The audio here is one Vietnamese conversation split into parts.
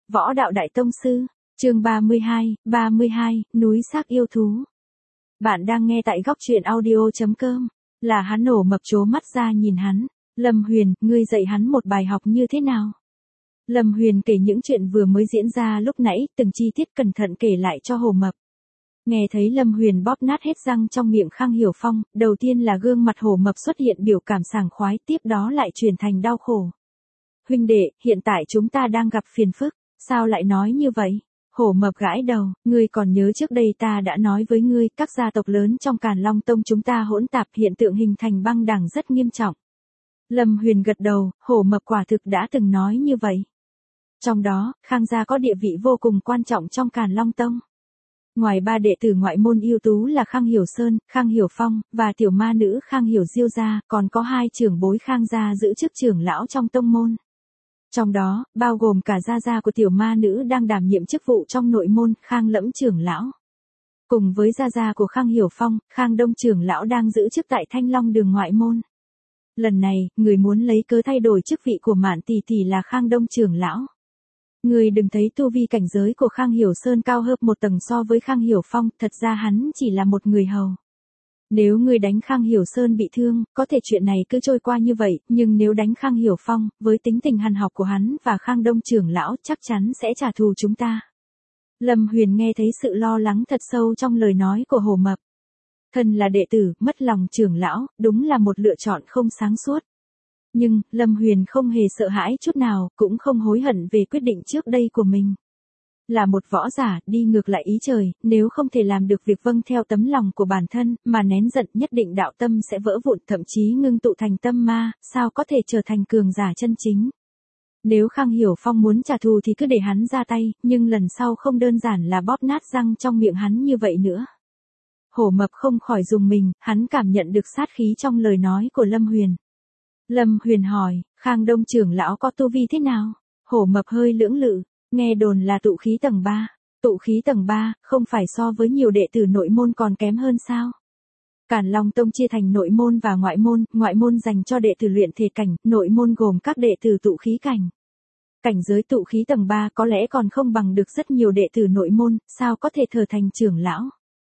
Võ đạo đại tông sư, chương 32, núi xác yêu thú. Bạn đang nghe tại góc truyện audio.com, là hắn nổ mập trố mắt ra nhìn hắn. Lâm Huyền, ngươi dạy hắn một bài học như thế nào? Lâm Huyền kể những chuyện vừa mới diễn ra lúc nãy, từng chi tiết cẩn thận kể lại cho Hồ Mập. Nghe thấy Lâm Huyền bóp nát hết răng trong miệng Khang Hiểu Phong, đầu tiên là gương mặt Hồ Mập xuất hiện biểu cảm sảng khoái, tiếp đó lại chuyển thành đau khổ. Huynh đệ, hiện tại chúng ta đang gặp phiền phức, sao lại nói như vậy? Hổ Mập gãi đầu, ngươi còn nhớ trước đây ta đã nói với ngươi, các gia tộc lớn trong Càn Long Tông chúng ta hỗn tạp, hiện tượng hình thành băng đảng rất nghiêm trọng. Lâm Huyền gật đầu, Hổ Mập quả thực đã từng nói như vậy. Trong đó, Khang gia có địa vị vô cùng quan trọng trong Càn Long Tông. Ngoài ba đệ tử ngoại môn ưu tú là Khang Hiểu Sơn, Khang Hiểu Phong, và tiểu ma nữ Khang Hiểu Diêu gia, còn có hai trưởng bối Khang gia giữ chức trưởng lão trong tông môn. Trong đó, bao gồm cả gia gia của tiểu ma nữ đang đảm nhiệm chức vụ trong nội môn, Khang Lẫm trưởng lão. Cùng với gia gia của Khang Hiểu Phong, Khang Đông trưởng lão đang giữ chức tại Thanh Long đường ngoại môn. Lần này, người muốn lấy cớ thay đổi chức vị của Mạn tỷ tỷ là Khang Đông trưởng lão. Người đừng thấy tu vi cảnh giới của Khang Hiểu Sơn cao hơn một tầng so với Khang Hiểu Phong, thật ra hắn chỉ là một người hầu. Nếu người đánh Khang Hiểu Sơn bị thương, có thể chuyện này cứ trôi qua như vậy, nhưng nếu đánh Khang Hiểu Phong, với tính tình hằn học của hắn và Khang Đông trưởng lão chắc chắn sẽ trả thù chúng ta. Lâm Huyền nghe thấy sự lo lắng thật sâu trong lời nói của Hồ Mập. Thân là đệ tử, mất lòng trưởng lão, đúng là một lựa chọn không sáng suốt. Nhưng, Lâm Huyền không hề sợ hãi chút nào, cũng không hối hận về quyết định trước đây của mình. Là một võ giả, đi ngược lại ý trời, nếu không thể làm được việc vâng theo tấm lòng của bản thân, mà nén giận nhất định đạo tâm sẽ vỡ vụn, thậm chí ngưng tụ thành tâm ma, sao có thể trở thành cường giả chân chính. Nếu Khang Hiểu Phong muốn trả thù thì cứ để hắn ra tay, nhưng lần sau không đơn giản là bóp nát răng trong miệng hắn như vậy nữa. Hổ Mập không khỏi rùng mình, hắn cảm nhận được sát khí trong lời nói của Lâm Huyền. Lâm Huyền hỏi, Khang Đông trưởng lão có tu vi thế nào? Hổ Mập hơi lưỡng lự, nghe đồn là tụ khí tầng 3. Tụ khí tầng 3, không phải so với nhiều đệ tử nội môn còn kém hơn sao? Càn Long Tông chia thành nội môn và ngoại môn dành cho đệ tử luyện thể cảnh, nội môn gồm các đệ tử tụ khí cảnh. Cảnh giới tụ khí tầng 3 có lẽ còn không bằng được rất nhiều đệ tử nội môn, sao có thể trở thành trưởng lão?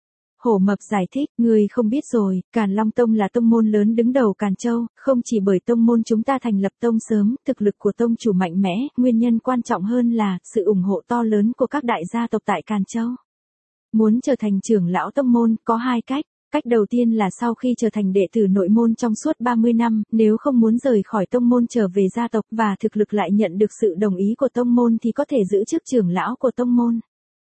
Hổ Mập giải thích, ngươi không biết rồi, Càn Long Tông là tông môn lớn đứng đầu Càn Châu, không chỉ bởi tông môn chúng ta thành lập tông sớm, thực lực của tông chủ mạnh mẽ, nguyên nhân quan trọng hơn là sự ủng hộ to lớn của các đại gia tộc tại Càn Châu. Muốn trở thành trưởng lão tông môn, có hai cách. Cách đầu tiên là sau khi trở thành đệ tử nội môn trong suốt 30 năm, nếu không muốn rời khỏi tông môn trở về gia tộc và thực lực lại nhận được sự đồng ý của tông môn thì có thể giữ chức trưởng lão của tông môn.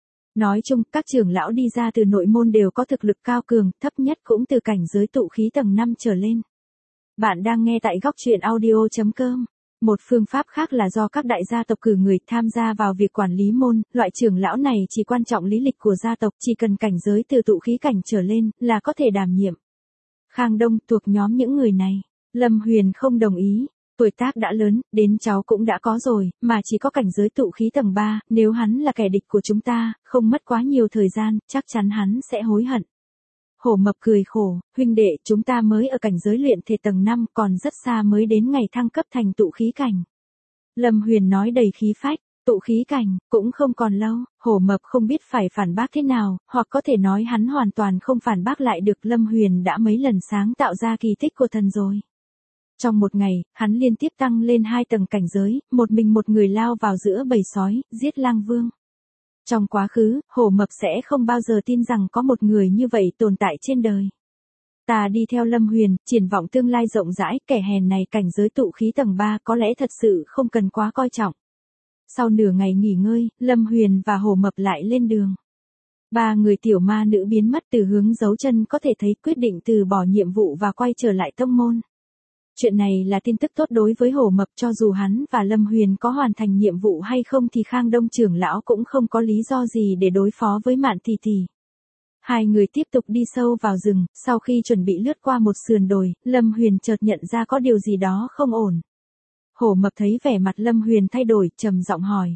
Nói chung, các trưởng lão đi ra từ nội môn đều có thực lực cao cường, thấp nhất cũng từ cảnh giới tụ khí tầng 5 trở lên. Bạn đang nghe tại góc truyện audio.com. Một phương pháp khác là do các đại gia tộc cử người tham gia vào việc quản lý môn, loại trưởng lão này chỉ quan trọng lý lịch của gia tộc, chỉ cần cảnh giới từ tụ khí cảnh trở lên, là có thể đảm nhiệm. Khang Đông thuộc nhóm những người này. Lâm Huyền không đồng ý. Tuổi tác đã lớn, đến cháu cũng đã có rồi, mà chỉ có cảnh giới tụ khí tầng 3, nếu hắn là kẻ địch của chúng ta, không mất quá nhiều thời gian, chắc chắn hắn sẽ hối hận. Hổ Mập cười khổ, huynh đệ, chúng ta mới ở cảnh giới luyện thể tầng 5, còn rất xa mới đến ngày thăng cấp thành tụ khí cảnh. Lâm Huyền nói đầy khí phách, tụ khí cảnh, cũng không còn lâu, Hổ Mập không biết phải phản bác thế nào, hoặc có thể nói hắn hoàn toàn không phản bác lại được. Lâm Huyền đã mấy lần sáng tạo ra kỳ tích của thần rồi. Trong một ngày, hắn liên tiếp tăng lên 2 tầng cảnh giới, một mình một người lao vào giữa bầy sói, giết lang vương. Trong quá khứ, Hổ Mập sẽ không bao giờ tin rằng có một người như vậy tồn tại trên đời. Ta đi theo Lâm Huyền, triển vọng tương lai rộng rãi, kẻ hèn này cảnh giới tụ khí tầng 3 có lẽ thật sự không cần quá coi trọng. Sau nửa ngày nghỉ ngơi, Lâm Huyền và Hổ Mập lại lên đường. Ba người tiểu ma nữ biến mất từ hướng dấu chân có thể thấy, quyết định từ bỏ nhiệm vụ và quay trở lại tông môn. Chuyện này là tin tức tốt đối với Hổ Mập, cho dù hắn và Lâm Huyền có hoàn thành nhiệm vụ hay không thì Khang Đông trưởng lão cũng không có lý do gì để đối phó với Mạn tỷ tỷ. Hai người tiếp tục đi sâu vào rừng, sau khi chuẩn bị lướt qua một sườn đồi, Lâm Huyền chợt nhận ra có điều gì đó không ổn. Hổ Mập thấy vẻ mặt Lâm Huyền thay đổi, trầm giọng hỏi.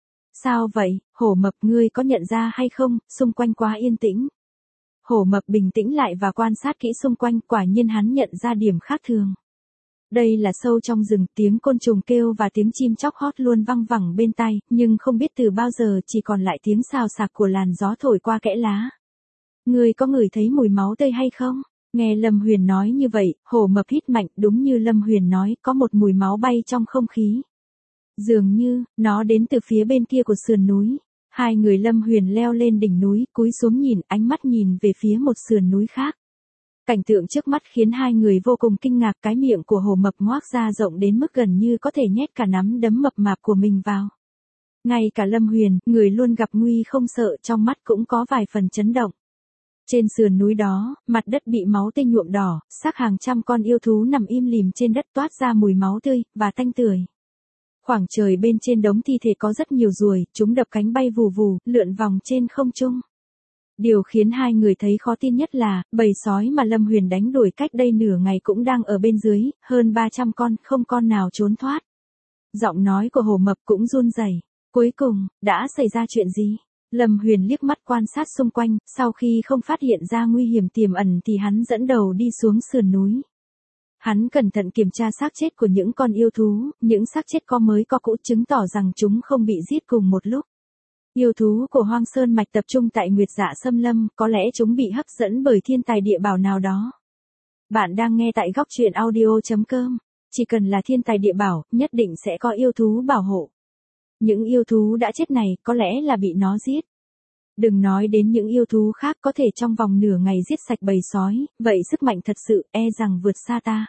Sao vậy, Hổ Mập, ngươi có nhận ra hay không, xung quanh quá yên tĩnh. Hổ Mập bình tĩnh lại và quan sát kỹ xung quanh, quả nhiên hắn nhận ra điểm khác thường. Đây là sâu trong rừng, tiếng côn trùng kêu và tiếng chim chóc hót luôn văng vẳng bên tai, nhưng không biết từ bao giờ chỉ còn lại tiếng xào xạc của làn gió thổi qua kẽ lá. Ngươi có ngửi thấy mùi máu tươi hay không? Nghe Lâm Huyền nói như vậy, Hổ Mập hít mạnh, đúng như Lâm Huyền nói, có một mùi máu bay trong không khí. Dường như, nó đến từ phía bên kia của sườn núi. Hai người Lâm Huyền leo lên đỉnh núi, cúi xuống nhìn, ánh mắt nhìn về phía một sườn núi khác. Cảnh tượng trước mắt khiến hai người vô cùng kinh ngạc, cái miệng của Hổ Mập ngoác ra rộng đến mức gần như có thể nhét cả nắm đấm mập mạp của mình vào. Ngay cả Lâm Huyền, người luôn gặp nguy không sợ, trong mắt cũng có vài phần chấn động. Trên sườn núi đó, mặt đất bị máu tươi nhuộm đỏ, xác hàng trăm con yêu thú nằm im lìm trên đất toát ra mùi máu tươi và tanh tưởi. Khoảng trời bên trên đống thi thể có rất nhiều ruồi, chúng đập cánh bay vù vù, lượn vòng trên không trung. Điều khiến hai người thấy khó tin nhất là, bầy sói mà Lâm Huyền đánh đuổi cách đây nửa ngày cũng đang ở bên dưới, hơn 300 con, không con nào trốn thoát. Giọng nói của Hổ Mập cũng run rẩy. Cuối cùng, đã xảy ra chuyện gì? Lâm Huyền liếc mắt quan sát xung quanh, sau khi không phát hiện ra nguy hiểm tiềm ẩn thì hắn dẫn đầu đi xuống sườn núi. Hắn cẩn thận kiểm tra xác chết của những con yêu thú, những xác chết có mới có cũ chứng tỏ rằng chúng không bị giết cùng một lúc. Yêu thú của Hoang Sơn Mạch tập trung tại Nguyệt Dạ Xâm Lâm, có lẽ chúng bị hấp dẫn bởi thiên tài địa bảo nào đó. Bạn đang nghe tại góc truyện audio.com. Chỉ cần là thiên tài địa bảo, nhất định sẽ có yêu thú bảo hộ. Những yêu thú đã chết này có lẽ là bị nó giết. Đừng nói đến những yêu thú khác có thể trong vòng nửa ngày giết sạch bầy sói, vậy sức mạnh thật sự e rằng vượt xa ta.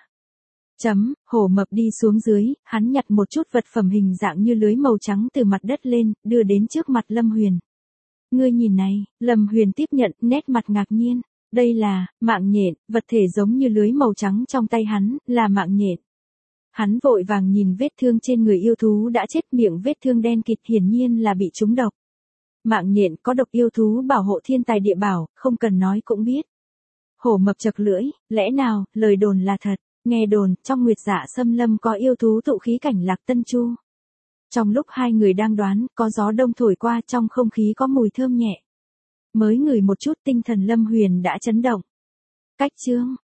Hổ Mập đi xuống dưới, hắn nhặt một chút vật phẩm hình dạng như lưới màu trắng từ mặt đất lên, đưa đến trước mặt Lâm Huyền. Ngươi nhìn này, Lâm Huyền tiếp nhận, nét mặt ngạc nhiên. Đây là, mạng nhện, vật thể giống như lưới màu trắng trong tay hắn, là mạng nhện. Hắn vội vàng nhìn vết thương trên người yêu thú đã chết, miệng vết thương đen kịt, hiển nhiên là bị trúng độc. Mạng nhện có độc, yêu thú bảo hộ thiên tài địa bảo, không cần nói cũng biết. Hổ Mập chật lưỡi, lẽ nào, lời đồn là thật? Nghe đồn, trong Nguyệt Dạ Xâm Lâm có yêu thú tụ khí cảnh Lạc Tân Chu. Trong lúc hai người đang đoán, có gió đông thổi qua, trong không khí có mùi thơm nhẹ. Mới ngửi một chút, tinh thần Lâm Huyền đã chấn động. Cách chương,